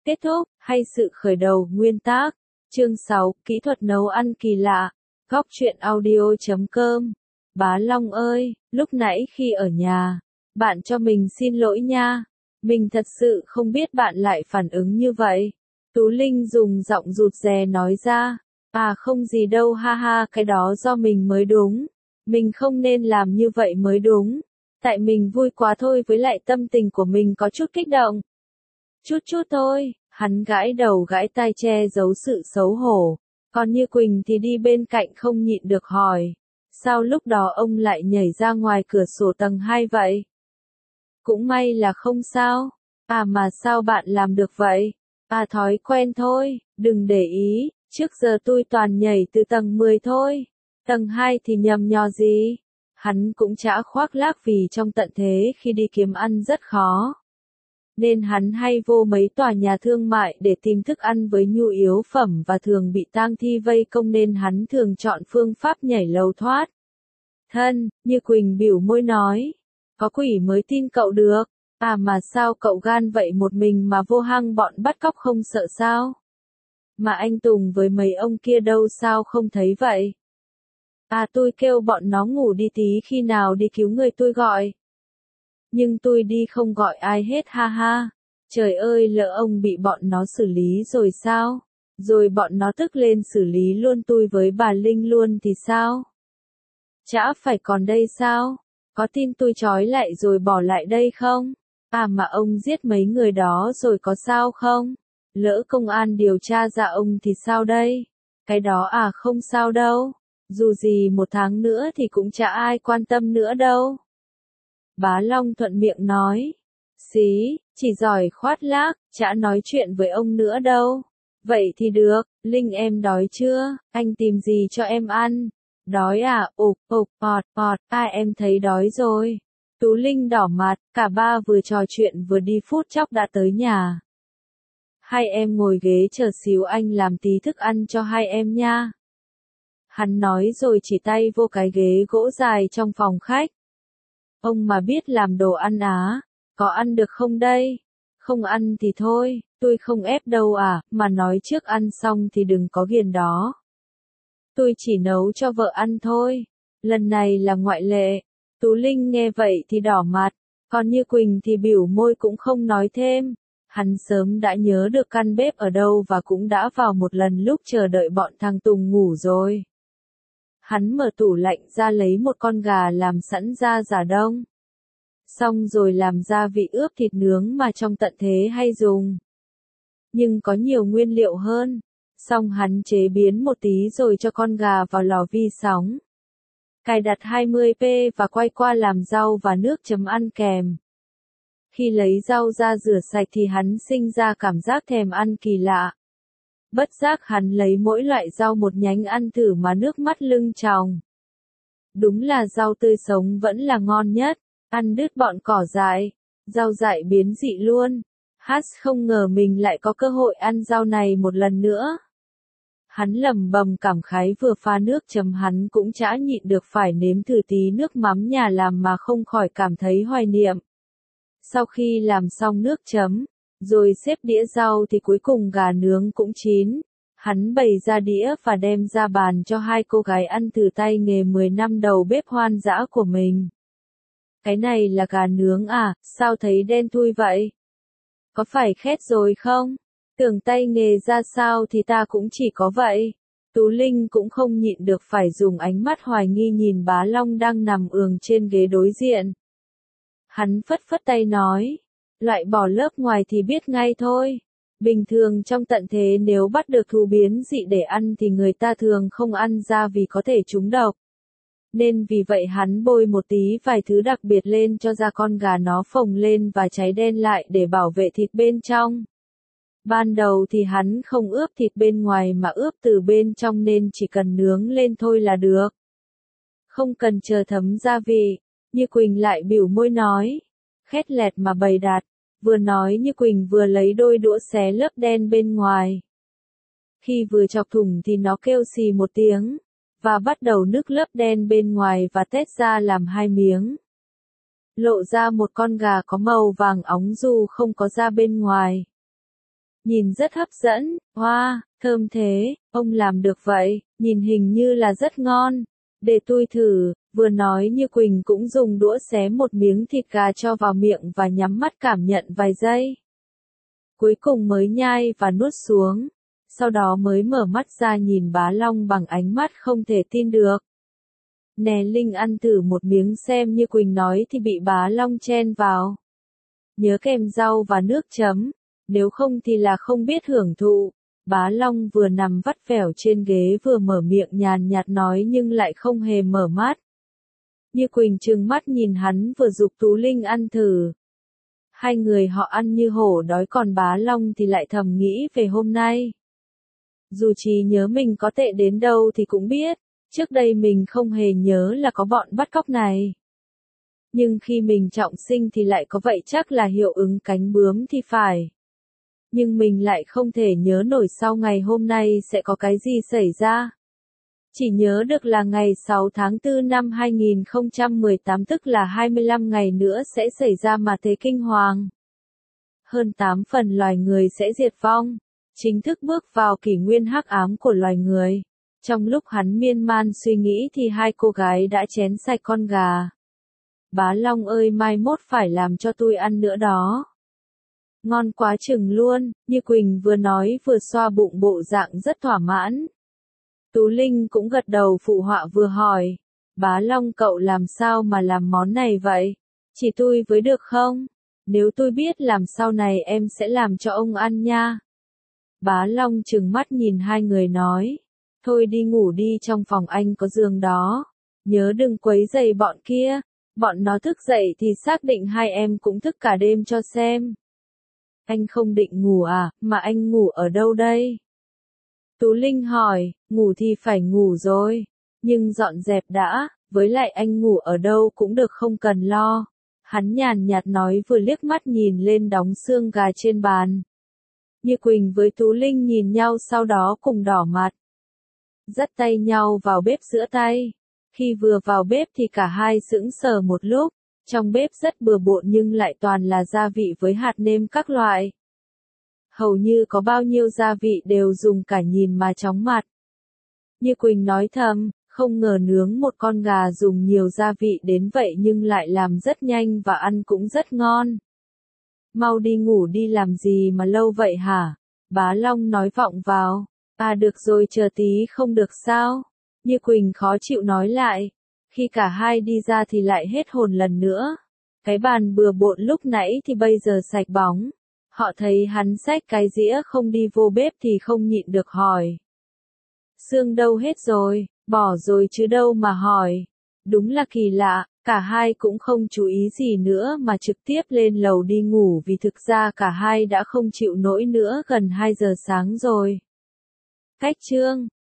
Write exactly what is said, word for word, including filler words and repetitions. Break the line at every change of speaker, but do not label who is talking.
Kết thúc, hay sự khởi đầu, nguyên tác. Chương sáu, kỹ thuật nấu ăn kỳ lạ. Góc truyện audio chấm com. Bá Long ơi, lúc nãy khi ở nhà, bạn cho mình xin lỗi nha. Mình thật sự không biết bạn lại phản ứng như vậy. Tú Linh dùng giọng rụt rè nói ra. À không gì đâu ha ha, cái đó do mình mới đúng. Mình không nên làm như vậy mới đúng. Tại mình vui quá thôi, với lại tâm tình của mình có chút kích động. Chút chút thôi, hắn gãi đầu gãi tai che giấu sự xấu hổ. Còn Như Quỳnh thì đi bên cạnh không nhịn được hỏi. Sao lúc đó ông lại nhảy ra ngoài cửa sổ tầng hai vậy? Cũng may là không sao. À mà sao bạn làm được vậy? À thói quen thôi, đừng để ý, trước giờ tôi toàn nhảy từ tầng mười thôi. Tầng hai thì nhầm nhò gì? Hắn cũng chả khoác lác vì trong tận thế khi đi kiếm ăn rất khó. Nên hắn hay vô mấy tòa nhà thương mại để tìm thức ăn với nhu yếu phẩm và thường bị tang thi vây công nên hắn thường chọn phương pháp nhảy lầu thoát. Thân, Như Quỳnh bĩu môi nói. Có quỷ mới tin cậu được. À mà sao cậu gan vậy, một mình mà vô hang bọn bắt cóc không sợ sao? Mà anh Tùng với mấy ông kia đâu, sao không thấy vậy? À tôi kêu bọn nó ngủ đi, tí khi nào đi cứu người tôi gọi. Nhưng tôi đi không gọi ai hết ha ha. Trời ơi, lỡ ông bị bọn nó xử lý rồi sao? Rồi bọn nó tức lên xử lý luôn tôi với bà Linh luôn thì sao? Chả phải còn đây sao? Có tin tôi trói lại rồi bỏ lại đây không? À mà ông giết mấy người đó rồi có sao không? Lỡ công an điều tra ra ông thì sao đây? Cái đó à không sao đâu. Dù gì một tháng nữa thì cũng chả ai quan tâm nữa đâu. Bá Long thuận miệng nói. Xí, chỉ giỏi khoác lác, chả nói chuyện với ông nữa đâu. Vậy thì được, Linh em đói chưa, anh tìm gì cho em ăn? Đói à, ục, ục, ọt, ọt, ai em thấy đói rồi. Tú Linh đỏ mặt, cả ba vừa trò chuyện vừa đi phút chốc đã tới nhà. Hai em ngồi ghế chờ xíu, anh làm tí thức ăn cho hai em nha. Hắn nói rồi chỉ tay vô cái ghế gỗ dài trong phòng khách. Ông mà biết làm đồ ăn á, có ăn được không đây? Không ăn thì thôi, tôi không ép đâu à, mà nói trước ăn xong thì đừng có ghiền đó. Tôi chỉ nấu cho vợ ăn thôi, lần này là ngoại lệ. Tú Linh nghe vậy thì đỏ mặt, còn Như Quỳnh thì bĩu môi cũng không nói thêm. Hắn sớm đã nhớ được căn bếp ở đâu và cũng đã vào một lần lúc chờ đợi bọn thằng Tùng ngủ rồi. Hắn mở tủ lạnh ra lấy một con gà làm sẵn ra giả đông. Xong rồi làm gia vị ướp thịt nướng mà trong tận thế hay dùng. Nhưng có nhiều nguyên liệu hơn. Xong hắn chế biến một tí rồi cho con gà vào lò vi sóng. Cài đặt hai mươi độ F và quay qua làm rau và nước chấm ăn kèm. Khi lấy rau ra rửa sạch thì hắn sinh ra cảm giác thèm ăn kỳ lạ. Bất giác hắn lấy mỗi loại rau một nhánh ăn thử mà nước mắt lưng tròng. Đúng là rau tươi sống vẫn là ngon nhất, ăn đứt bọn cỏ dại, rau dại biến dị luôn. Hát không ngờ mình lại có cơ hội ăn rau này một lần nữa. Hắn lẩm bẩm cảm khái, vừa pha nước chấm hắn cũng chả nhịn được phải nếm thử tí nước mắm nhà làm mà không khỏi cảm thấy hoài niệm. Sau khi làm xong nước chấm, rồi xếp đĩa rau thì cuối cùng gà nướng cũng chín. Hắn bày ra đĩa và đem ra bàn cho hai cô gái ăn thử tay nghề mười năm đầu bếp hoan dã của mình. Cái này là gà nướng à, sao thấy đen thui vậy? Có phải khét rồi không? Tưởng tay nghề ra sao thì ta cũng chỉ có vậy. Tú Linh cũng không nhịn được phải dùng ánh mắt hoài nghi nhìn Bá Long đang nằm ườn trên ghế đối diện. Hắn phất phất tay nói, loại bỏ lớp ngoài thì biết ngay thôi. Bình thường trong tận thế nếu bắt được thú biến dị để ăn thì người ta thường không ăn ra vì có thể trúng độc. Nên vì vậy hắn bôi một tí vài thứ đặc biệt lên cho da con gà nó phồng lên và cháy đen lại để bảo vệ thịt bên trong. Ban đầu thì hắn không ướp thịt bên ngoài mà ướp từ bên trong nên chỉ cần nướng lên thôi là được. Không cần chờ thấm gia vị. Như Quỳnh lại bĩu môi nói. Khét lẹt mà bày đặt. Vừa nói Như Quỳnh vừa lấy đôi đũa xé lớp đen bên ngoài. Khi vừa chọc thủng thì nó kêu xì một tiếng. Và bắt đầu nứt lớp đen bên ngoài và tét ra làm hai miếng. Lộ ra một con gà có màu vàng óng dù không có da bên ngoài. Nhìn rất hấp dẫn, hoa, wow, thơm thế, ông làm được vậy, nhìn hình như là rất ngon. Để tôi thử, vừa nói Như Quỳnh cũng dùng đũa xé một miếng thịt gà cho vào miệng và nhắm mắt cảm nhận vài giây. Cuối cùng mới nhai và nuốt xuống, sau đó mới mở mắt ra nhìn Bá Long bằng ánh mắt không thể tin được. Nè Linh ăn thử một miếng xem, Như Quỳnh nói thì bị Bá Long chen vào. Nhớ kèm rau và nước chấm, nếu không thì là không biết hưởng thụ. Bá Long vừa nằm vắt vẻo trên ghế vừa mở miệng nhàn nhạt nói nhưng lại không hề mở mắt. Như Quỳnh trừng mắt nhìn hắn vừa giục Tú Linh ăn thử. Hai người họ ăn như hổ đói, còn Bá Long thì lại thầm nghĩ về hôm nay. Dù trí nhớ mình có tệ đến đâu thì cũng biết, trước đây mình không hề nhớ là có bọn bắt cóc này. Nhưng khi mình trọng sinh thì lại có vậy, chắc là hiệu ứng cánh bướm thì phải. Nhưng mình lại không thể nhớ nổi sau ngày hôm nay sẽ có cái gì xảy ra. Chỉ nhớ được là ngày sáu tháng tư năm hai nghìn không trăm mười tám, tức là hai mươi lăm ngày nữa sẽ xảy ra ma thế kinh hoàng. Hơn tám phần loài người sẽ diệt vong, chính thức bước vào kỷ nguyên hắc ám của loài người. Trong lúc hắn miên man suy nghĩ thì hai cô gái đã chén sạch con gà. Bá Long ơi, mai mốt phải làm cho tôi ăn nữa đó. Ngon quá chừng luôn, Như Quỳnh vừa nói vừa xoa bụng, bộ dạng rất thỏa mãn. Tú Linh cũng gật đầu phụ họa vừa hỏi. Bá Long cậu làm sao mà làm món này vậy? Chỉ tôi với được không? Nếu tôi biết làm sau này em sẽ làm cho ông ăn nha. Bá Long trừng mắt nhìn hai người nói. Thôi đi ngủ đi, trong phòng anh có giường đó. Nhớ đừng quấy rầy bọn kia. Bọn nó thức dậy thì xác định hai em cũng thức cả đêm cho xem. Anh không định ngủ à, mà anh ngủ ở đâu đây? Tú Linh hỏi, ngủ thì phải ngủ rồi. Nhưng dọn dẹp đã, với lại anh ngủ ở đâu cũng được, không cần lo. Hắn nhàn nhạt nói vừa liếc mắt nhìn lên đống xương gà trên bàn. Như Quỳnh với Tú Linh nhìn nhau sau đó cùng đỏ mặt. Dắt tay nhau vào bếp rửa tay. Khi vừa vào bếp thì cả hai sững sờ một lúc. Trong bếp rất bừa bộn nhưng lại toàn là gia vị với hạt nêm các loại. Hầu như có bao nhiêu gia vị đều dùng cả nhìn mà chóng mặt. Như Quỳnh nói thầm, không ngờ nướng một con gà dùng nhiều gia vị đến vậy nhưng lại làm rất nhanh và ăn cũng rất ngon. Mau đi ngủ đi, làm gì mà lâu vậy hả? Bá Long nói vọng vào. À được rồi, chờ tí không được sao? Như Quỳnh khó chịu nói lại. Khi cả hai đi ra thì lại hết hồn lần nữa. Cái bàn bừa bộn lúc nãy thì bây giờ sạch bóng. Họ thấy hắn xách cái dĩa không đi vô bếp thì không nhịn được hỏi. Xương đâu hết rồi, bỏ rồi chứ đâu mà hỏi. Đúng là kỳ lạ, cả hai cũng không chú ý gì nữa mà trực tiếp lên lầu đi ngủ, vì thực ra cả hai đã không chịu nổi nữa, gần hai giờ sáng rồi. Cách chương